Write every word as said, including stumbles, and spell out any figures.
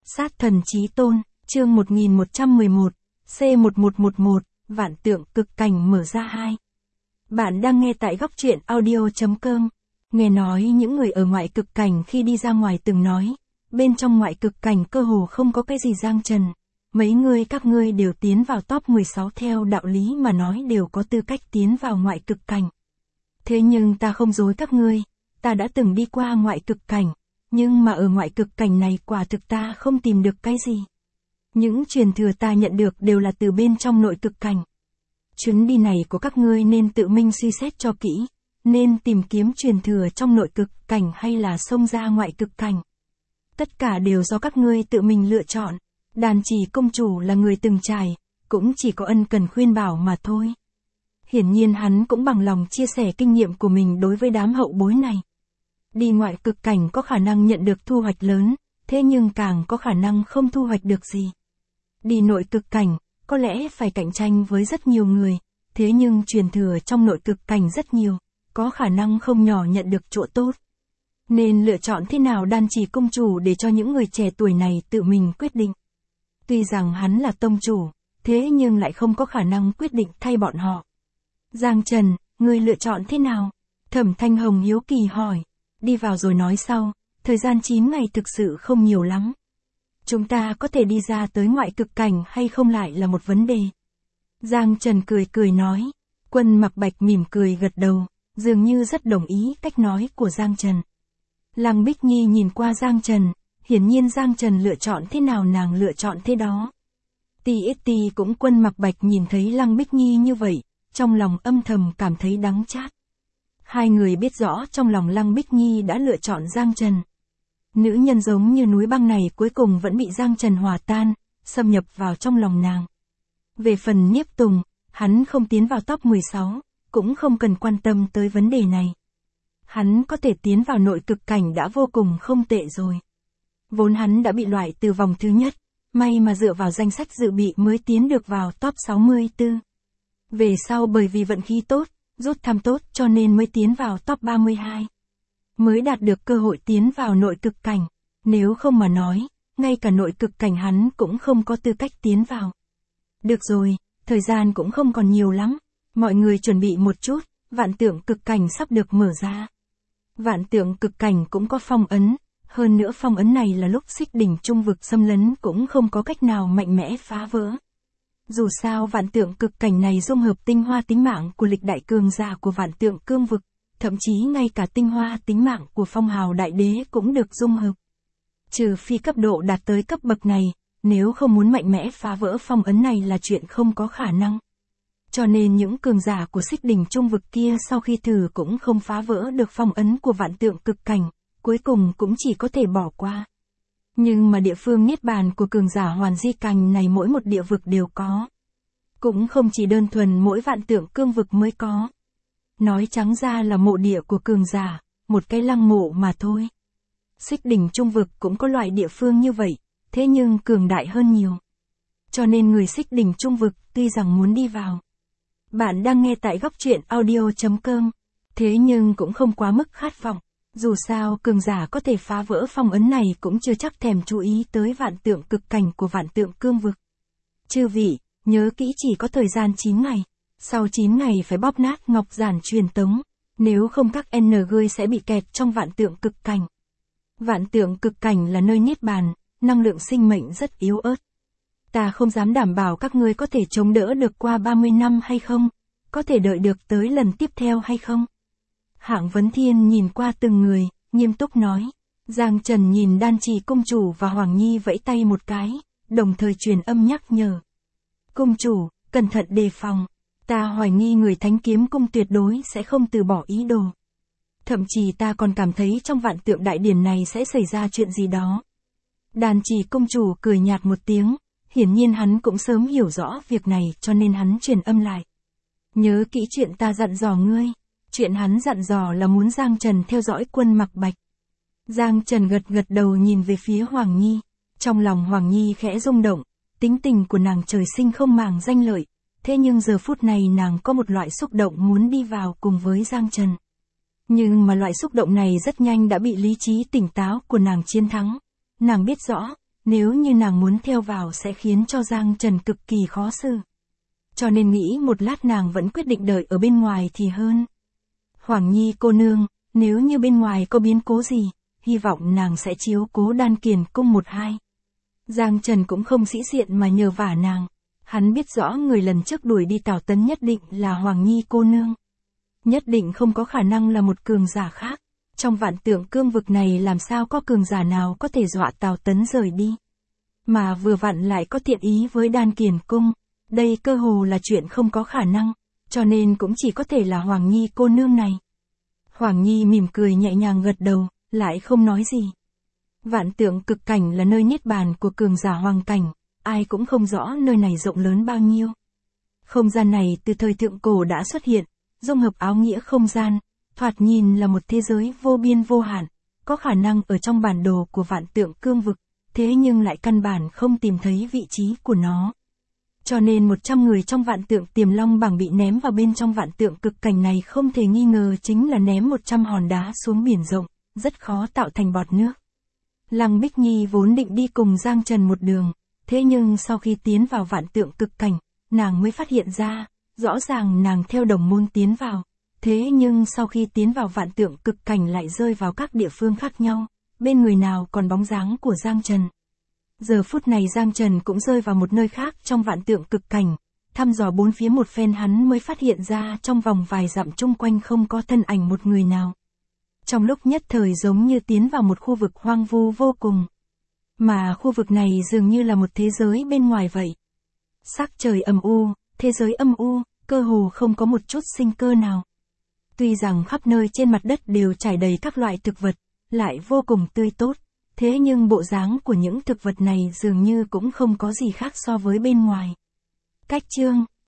Sát thần chí tôn, chương một nghìn một trăm mười một, C một một một một, vạn tượng cực cảnh mở ra hai. Bạn đang nghe tại góc truyện audio chấm com. Nghe nói những người ở ngoại cực cảnh khi đi ra ngoài từng nói, bên trong ngoại cực cảnh cơ hồ không có cái gì giang trần. Mấy người các ngươi đều tiến vào top mười sáu theo đạo lý mà nói đều có tư cách tiến vào ngoại cực cảnh. Thế nhưng ta không dối các ngươi, ta đã từng đi qua ngoại cực cảnh, nhưng mà ở ngoại cực cảnh này quả thực ta không tìm được cái gì. Những truyền thừa ta nhận được đều là từ bên trong nội cực cảnh. Chuyến đi này của các ngươi nên tự mình suy xét cho kỹ, nên tìm kiếm truyền thừa trong nội cực cảnh hay là xông ra ngoại cực cảnh. Tất cả đều do các ngươi tự mình lựa chọn. Đàn Chỉ công chủ là người từng trải, cũng chỉ có ân cần khuyên bảo mà thôi. Hiển nhiên hắn cũng bằng lòng chia sẻ kinh nghiệm của mình đối với đám hậu bối này. Đi ngoại cực cảnh có khả năng nhận được thu hoạch lớn, thế nhưng càng có khả năng không thu hoạch được gì. Đi nội cực cảnh, có lẽ phải cạnh tranh với rất nhiều người, thế nhưng truyền thừa trong nội cực cảnh rất nhiều, có khả năng không nhỏ nhận được chỗ tốt. Nên lựa chọn thế nào Đan Chỉ công chủ để cho những người trẻ tuổi này tự mình quyết định. Tuy rằng hắn là tông chủ, thế nhưng lại không có khả năng quyết định thay bọn họ. Giang Trần, ngươi lựa chọn thế nào? Thẩm Thanh Hồng hiếu kỳ hỏi. Đi vào rồi nói sau, thời gian chín ngày thực sự không nhiều lắm. Chúng ta có thể đi ra tới ngoại cực cảnh hay không lại là một vấn đề. Giang Trần cười cười nói. Quân Mặc Bạch mỉm cười gật đầu, dường như rất đồng ý cách nói của Giang Trần. Lăng Bích Nhi nhìn qua Giang Trần, hiển nhiên Giang Trần lựa chọn thế nào nàng lựa chọn thế đó. Ti ít ti cũng Quân Mặc Bạch nhìn thấy Lăng Bích Nhi như vậy, trong lòng âm thầm cảm thấy đắng chát. Hai người biết rõ trong lòng Lăng Bích Nhi đã lựa chọn Giang Trần. Nữ nhân giống như núi băng này cuối cùng vẫn bị Giang Trần hòa tan, xâm nhập vào trong lòng nàng. Về phần Nhiếp Tùng, hắn không tiến vào top mười sáu, cũng không cần quan tâm tới vấn đề này. Hắn có thể tiến vào nội cực cảnh đã vô cùng không tệ rồi. Vốn hắn đã bị loại từ vòng thứ nhất, may mà dựa vào danh sách dự bị mới tiến được vào top sáu mươi tư. Về sau bởi vì vận khí tốt, rút thăm tốt cho nên mới tiến vào top ba mươi hai. Mới đạt được cơ hội tiến vào nội cực cảnh, nếu không mà nói, ngay cả nội cực cảnh hắn cũng không có tư cách tiến vào. Được rồi, thời gian cũng không còn nhiều lắm, mọi người chuẩn bị một chút, vạn tượng cực cảnh sắp được mở ra. Vạn tượng cực cảnh cũng có phong ấn, hơn nữa phong ấn này là lúc Xích Đỉnh Trung vực xâm lấn cũng không có cách nào mạnh mẽ phá vỡ. Dù sao vạn tượng cực cảnh này dung hợp tinh hoa tính mạng của lịch đại cường giả của vạn tượng cương vực, thậm chí ngay cả tinh hoa tính mạng của phong hào đại đế cũng được dung hợp. Trừ phi cấp độ đạt tới cấp bậc này, nếu không muốn mạnh mẽ phá vỡ phong ấn này là chuyện không có khả năng. Cho nên những cường giả của Xích Đỉnh Trung vực kia sau khi thử cũng không phá vỡ được phong ấn của vạn tượng cực cảnh, cuối cùng cũng chỉ có thể bỏ qua. Nhưng mà địa phương niết bàn của cường giả Hoàn Di Cảnh này mỗi một địa vực đều có. Cũng không chỉ đơn thuần mỗi vạn tượng cương vực mới có. Nói trắng ra là mộ địa của cường giả, một cái lăng mộ mà thôi. Xích Đỉnh Trung vực cũng có loại địa phương như vậy, thế nhưng cường đại hơn nhiều. Cho nên người Xích Đỉnh Trung vực tuy rằng muốn đi vào. Bạn đang nghe tại góc truyện audio chấm com, thế nhưng cũng không quá mức khát vọng. Dù sao cường giả có thể phá vỡ phong ấn này cũng chưa chắc thèm chú ý tới vạn tượng cực cảnh của vạn tượng cương vực. Chư vị, nhớ kỹ chỉ có thời gian chín ngày, sau chín ngày phải bóp nát ngọc giản truyền tống, nếu không các N G sẽ bị kẹt trong vạn tượng cực cảnh. Vạn tượng cực cảnh là nơi niết bàn, năng lượng sinh mệnh rất yếu ớt. Ta không dám đảm bảo các ngươi có thể chống đỡ được qua ba mươi năm hay không, có thể đợi được tới lần tiếp theo hay không. Hạng Vấn Thiên nhìn qua từng người, nghiêm túc nói. Giang Trần nhìn Đan Chỉ công chủ và Hoàng Nhi vẫy tay một cái, đồng thời truyền âm nhắc nhở. Công chủ, cẩn thận đề phòng, ta hoài nghi người Thánh Kiếm Cung tuyệt đối sẽ không từ bỏ ý đồ. Thậm chí ta còn cảm thấy trong vạn tượng đại điển này sẽ xảy ra chuyện gì đó. Đan Chỉ công chủ cười nhạt một tiếng, hiển nhiên hắn cũng sớm hiểu rõ việc này cho nên hắn truyền âm lại. Nhớ kỹ chuyện ta dặn dò ngươi. Chuyện hắn dặn dò là muốn Giang Trần theo dõi Quân Mặc Bạch. Giang Trần gật gật đầu nhìn về phía Hoàng Nhi. Trong lòng Hoàng Nhi khẽ rung động, tính tình của nàng trời sinh không màng danh lợi. Thế nhưng giờ phút này nàng có một loại xúc động muốn đi vào cùng với Giang Trần. Nhưng mà loại xúc động này rất nhanh đã bị lý trí tỉnh táo của nàng chiến thắng. Nàng biết rõ, nếu như nàng muốn theo vào sẽ khiến cho Giang Trần cực kỳ khó xử. Cho nên nghĩ một lát nàng vẫn quyết định đợi ở bên ngoài thì hơn. Hoàng Nhi cô nương, nếu như bên ngoài có biến cố gì, hy vọng nàng sẽ chiếu cố Đan Kiền cung một hai. Giang Trần cũng không sĩ diện mà nhờ vả nàng. Hắn biết rõ người lần trước đuổi đi Tào Tấn nhất định là Hoàng Nhi cô nương. Nhất định không có khả năng là một cường giả khác. Trong vạn tượng cương vực này làm sao có cường giả nào có thể dọa Tào Tấn rời đi. Mà vừa vặn lại có thiện ý với Đan Kiền cung. Đây cơ hồ là chuyện không có khả năng, cho nên cũng chỉ có thể là Hoàng Nhi cô nương này. Hoàng Nhi mỉm cười nhẹ nhàng gật đầu, lại không nói gì. Vạn tượng cực cảnh là nơi niết bàn của cường giả hoàng cảnh, ai cũng không rõ nơi này rộng lớn bao nhiêu. Không gian này từ thời thượng cổ đã xuất hiện, dung hợp áo nghĩa không gian, thoạt nhìn là một thế giới vô biên vô hạn, có khả năng ở trong bản đồ của vạn tượng cương vực, thế nhưng lại căn bản không tìm thấy vị trí của nó. Cho nên một trăm người trong vạn tượng tiềm long bảng bị ném vào bên trong vạn tượng cực cảnh này không thể nghi ngờ chính là ném một trăm hòn đá xuống biển rộng, rất khó tạo thành bọt nước. Lăng Bích Nhi vốn định đi cùng Giang Trần một đường, thế nhưng sau khi tiến vào vạn tượng cực cảnh, nàng mới phát hiện ra, rõ ràng nàng theo đồng môn tiến vào, thế nhưng sau khi tiến vào vạn tượng cực cảnh lại rơi vào các địa phương khác nhau, bên người nào còn bóng dáng của Giang Trần. Giờ phút này Giang Trần cũng rơi vào một nơi khác trong vạn tượng cực cảnh, thăm dò bốn phía một phen hắn mới phát hiện ra trong vòng vài dặm chung quanh không có thân ảnh một người nào. Trong lúc nhất thời giống như tiến vào một khu vực hoang vu vô cùng. Mà khu vực này dường như là một thế giới bên ngoài vậy. Sắc trời âm u, thế giới âm u, cơ hồ không có một chút sinh cơ nào. Tuy rằng khắp nơi trên mặt đất đều trải đầy các loại thực vật, lại vô cùng tươi tốt. Thế nhưng bộ dáng của những thực vật này dường như cũng không có gì khác so với bên ngoài. Cách chương